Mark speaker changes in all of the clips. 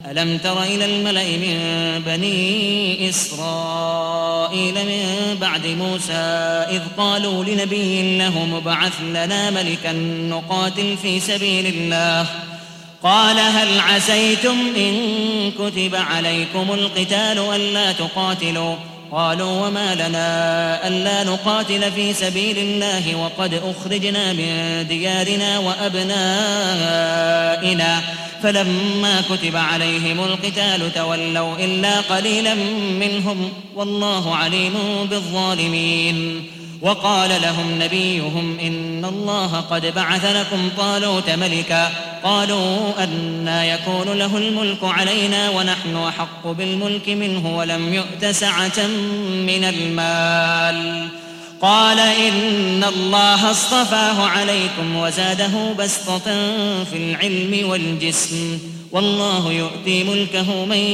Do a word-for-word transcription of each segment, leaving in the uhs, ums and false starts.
Speaker 1: ألم تر إلى الملأ من بني إسرائيل من بعد موسى إذ قالوا لنبي له مبعث لنا ملكا نقاتل في سبيل الله قال هل عسيتم إن كتب عليكم القتال ألا تقاتلوا قالوا وما لنا ألا نقاتل في سبيل الله وقد أخرجنا من ديارنا وأبنائنا فلما كتب عليهم القتال تولوا إلا قليلا منهم والله عليم بالظالمين. وقال لهم نبيهم إن الله قد بعث لكم طالوت ملكا قالوا أنى يكون له الملك علينا ونحن أحق بالملك منه ولم يؤت سعة من المال قال إن الله اصطفاه عليكم وزاده بسطة في العلم والجسم والله يؤتي ملكه من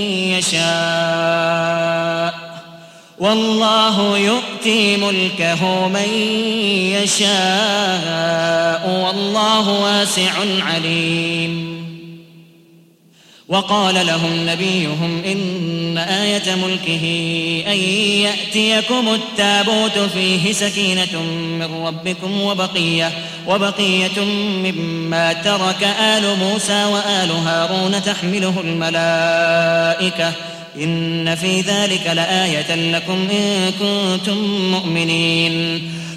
Speaker 1: يشاء والله يؤتي ملكه من يشاء والله واسع عليم. وقال لهم نبيهم إن آية ملكه أن يأتيكم التابوت فيه سكينة من ربكم وبقية, وبقية مما ترك آل موسى وآل هارون تحمله الملائكة إن في ذلك لآية لكم إن كنتم مؤمنين.